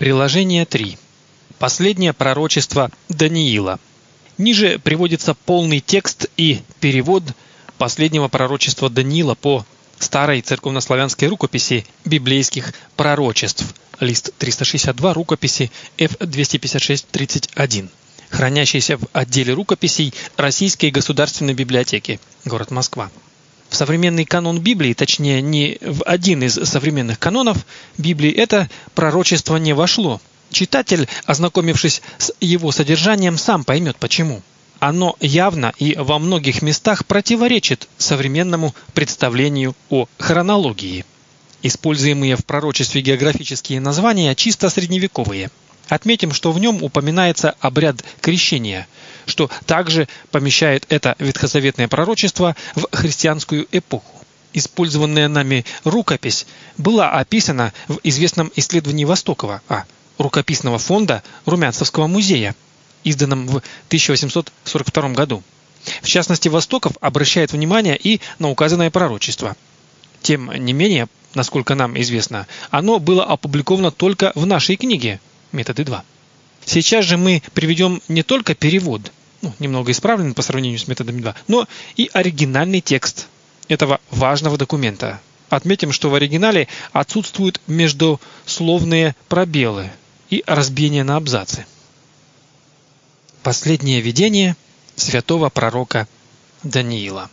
Приложение 3. Последнее пророчество Даниила. Ниже приводится полный текст и перевод последнего пророчества Даниила по старой церковнославянской рукописи библейских пророчеств, лист 362 рукописи F256-31, хранящейся в отделе рукописей Российской государственной библиотеки, город Москва. В современный канон Библии, точнее не в один из современных канонов Библии, это пророчество не вошло. Читатель, ознакомившись с его содержанием, сам поймет почему. Оно явно и во многих местах противоречит современному представлению о хронологии. Используемые в пророчестве географические названия чисто средневековые. Отметим, что в нем упоминается обряд крещения, что также помещает это ветхозаветное пророчество в христианскую эпоху. Использованная нами рукопись была описана в известном исследовании Востокова рукописного фонда Румянцевского музея, изданном в 1842 году. В частности, Востоков обращает внимание и на указанное пророчество. Тем не менее, насколько нам известно, оно было опубликовано только в нашей книге «Методы 2». Сейчас же мы приведем не только перевод, немного исправленный по сравнению с методами 2, но и оригинальный текст этого важного документа. Отметим, что в оригинале отсутствуют междусловные пробелы и разбиения на абзацы. Последнее видение святого пророка Даниила.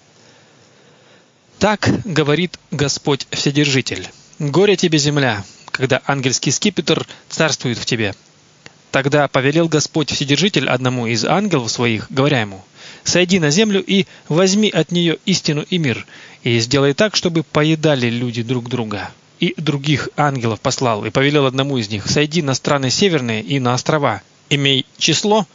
Так говорит Господь Вседержитель: «Горе тебе, земля, когда ангельский скипетр царствует в тебе». Тогда повелел Господь Вседержитель одному из ангелов своих, говоря ему: «Сойди на землю и возьми от нее истину и мир, и сделай так, чтобы поедали люди друг друга». И других ангелов послал, и повелел одному из них: «Сойди на страны северные и на острова, имей число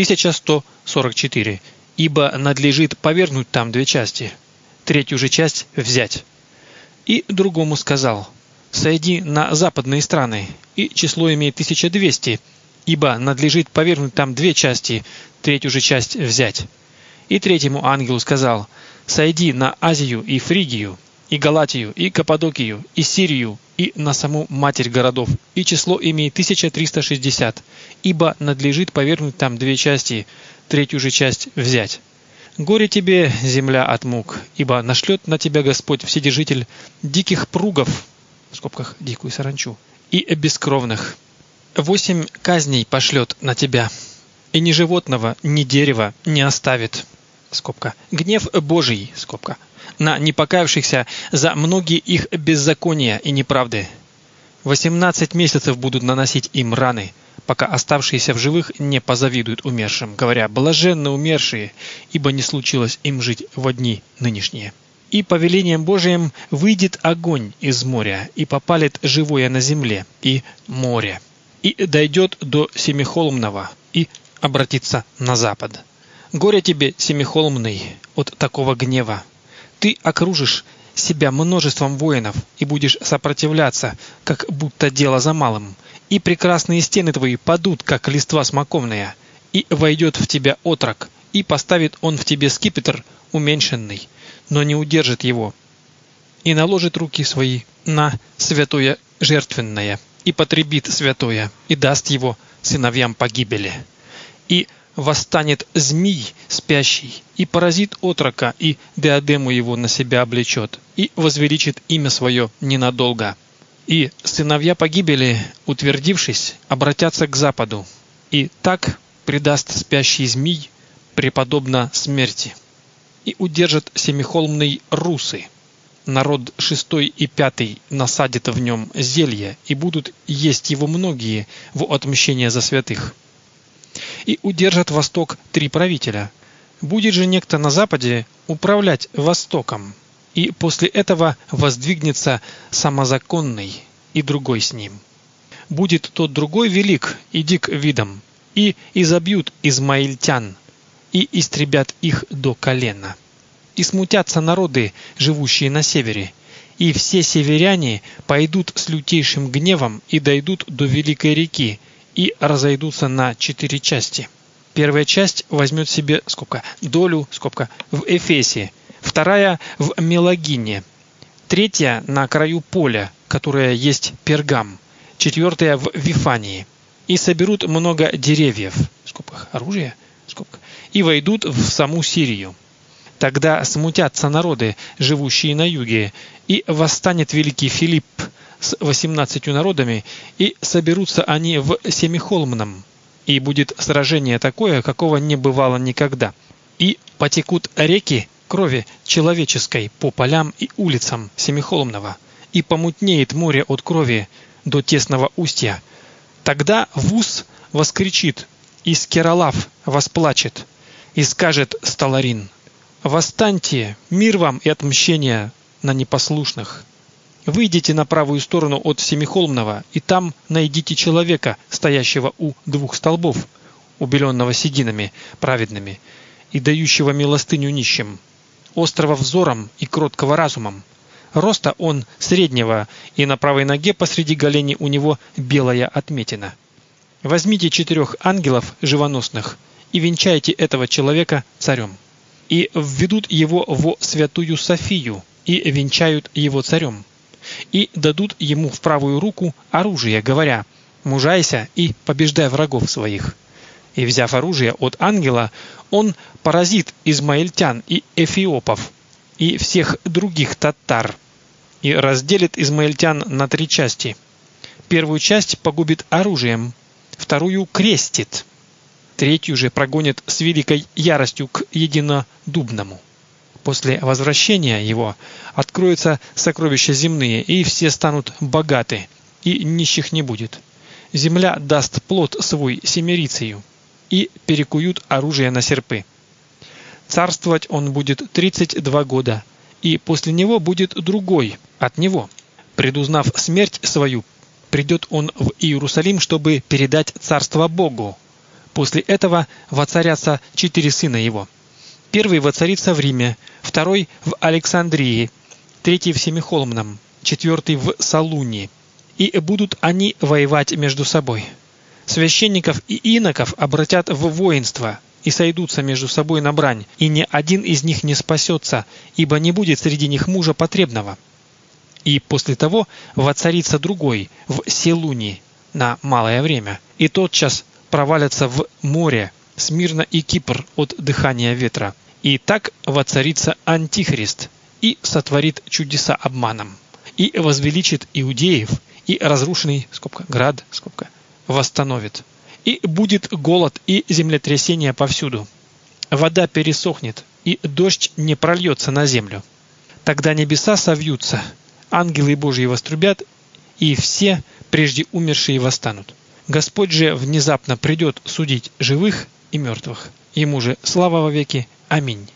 1144, ибо надлежит повергнуть там 2 части, 3 же часть взять». И другому сказал: «Сойди на западные страны, и число имей 1200, ибо надлежит повергнуть там 2 части, 3 же часть взять». И третьему ангелу сказал: «Сойди на Азию и Фригию, и Галатию, и Каппадокию, и Сирию, и на саму матерь городов, и число имей 1360, ибо надлежит повергнуть там 2 части, 3 же часть взять. Горе тебе, земля, от мук, ибо нашлет на тебя Господь Вседержитель диких пругов, в скобках дикую саранчу, и бескровных. 8 казней пошлет на тебя, и ни животного, ни дерева не оставит, скобка, гнев Божий, скобка, на непокаявшихся за многие их беззакония и неправды. 18 месяцев будут наносить им раны, пока оставшиеся в живых не позавидуют умершим, говоря: блаженны умершие, ибо не случилось им жить во дни нынешние. И повелением Божиим выйдет огонь из моря, и попалит живое на земле и море, и дойдет до Семихолмного, и обратится на запад. Горе тебе, Семихолмный, от такого гнева. Ты окружишь себя множеством воинов и будешь сопротивляться, как будто дело за малым. И прекрасные стены твои падут, как листва смоковная, и войдет в тебя отрок, и поставит он в тебе скипетр уменьшенный, но не удержит его, и наложит руки свои на святое жертвенное, и потребит святое, и даст его сыновьям погибели. И восстанет змий спящий, и поразит отрока, и диадему его на себя облечет, и возвеличит имя свое ненадолго. И сыновья погибели, утвердившись, обратятся к западу, и так предаст спящий змий преподобно смерти. И удержат Семихолмный русы. Народ 6 и 5 насадит в нем зелье, и будут есть его многие во отмщение за святых. И удержат восток 3 правителя. Будет же некто на западе управлять востоком, и после этого воздвигнется самозаконный, и другой с ним. Будет тот другой велик и дик видом, и изобьют измаильтян, и истребят их до колена. И смутятся народы, живущие на севере, и все северяне пойдут с лютейшим гневом и дойдут до великой реки, и разойдутся на 4 части. Первая часть возьмет себе, скобка, долю, скобка, в Эфесе, вторая в Мелагине, третья на краю поля, которое есть Пергам, 4 в Вифании. И соберут много деревьев, в скобках оружия, в скобках, и войдут в саму Сирию. Тогда смутятся народы, живущие на юге, и восстанет великий Филипп с 18 народами, и соберутся они в Семихолмном, и будет сражение такое, какого не бывало никогда. И потекут реки крови человеческой по полям и улицам Семихолмного, и помутнеет море от крови до тесного устья. Тогда Вус воскричит, и Скералав восплачет, и скажет Сталарин: «Восстаньте, мир вам и отмщение на непослушных! Выйдите на правую сторону от Семихолмного, и там найдите человека, стоящего у 2 столбов, убеленного сединами праведными, и дающего милостыню нищим, острого взором и кроткого разумом. Роста он среднего, и на правой ноге посреди голени у него белая отметина. Возьмите 4 ангелов живоносных и венчайте этого человека царем. И введут его во святую Софию, и венчают его царем. И дадут ему в правую руку оружие, говоря: мужайся и побеждай врагов своих. И, взяв оружие от ангела, он поразит измаильтян и эфиопов, и всех других татар, и разделит измаильтян на 3 части. 1 часть погубит оружием, 2 крестит, 3 же прогонит с великой яростью к единодубному. После возвращения его откроются сокровища земные, и все станут богаты, и нищих не будет. Земля даст плод свой семерицею, и перекуют оружие на серпы. Царствовать он будет 32 года, и после него будет другой от него. Предузнав смерть свою, придет он в Иерусалим, чтобы передать царство Богу. После этого воцарятся 4 сына его. 1 воцарится в Риме, 2 в Александрии, 3 в Семихолмном, 4 в Салуне. И будут они воевать между собой. Священников и иноков обратят в воинство, и сойдутся между собой на брань, и ни один из них не спасется, ибо не будет среди них мужа потребного. И после того воцарится другой в Селуне на малое время, и тотчас провалятся в море Смирна и Кипр от дыхания ветра. И так воцарится Антихрист и сотворит чудеса обманом, и возвеличит иудеев, и разрушенный град восстановит. И будет голод и землетрясение повсюду. Вода пересохнет, и дождь не прольется на землю. Тогда небеса совьются, ангелы Божьи вострубят, и все прежде умершие восстанут. Господь же внезапно придет судить живых и мертвых. Ему же слава во веки. Аминь.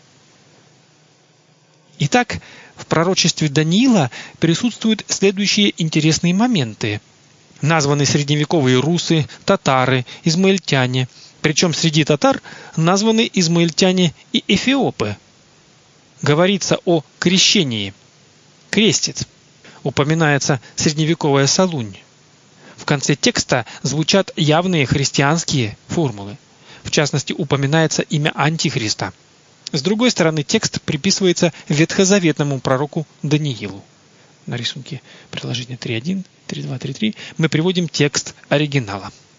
Итак, в пророчестве Даниила присутствуют следующие интересные моменты. Названы средневековые русы, татары, измаильтяне. Причем среди татар названы измаильтяне и эфиопы. Говорится о крещении. Крестец. Упоминается средневековая Салунь. В конце текста звучат явные христианские формулы. В частности, упоминается имя Антихриста. С другой стороны, текст приписывается ветхозаветному пророку Даниилу. На рисунке приложения 3.1, 3.2, 3.3 мы приводим текст оригинала.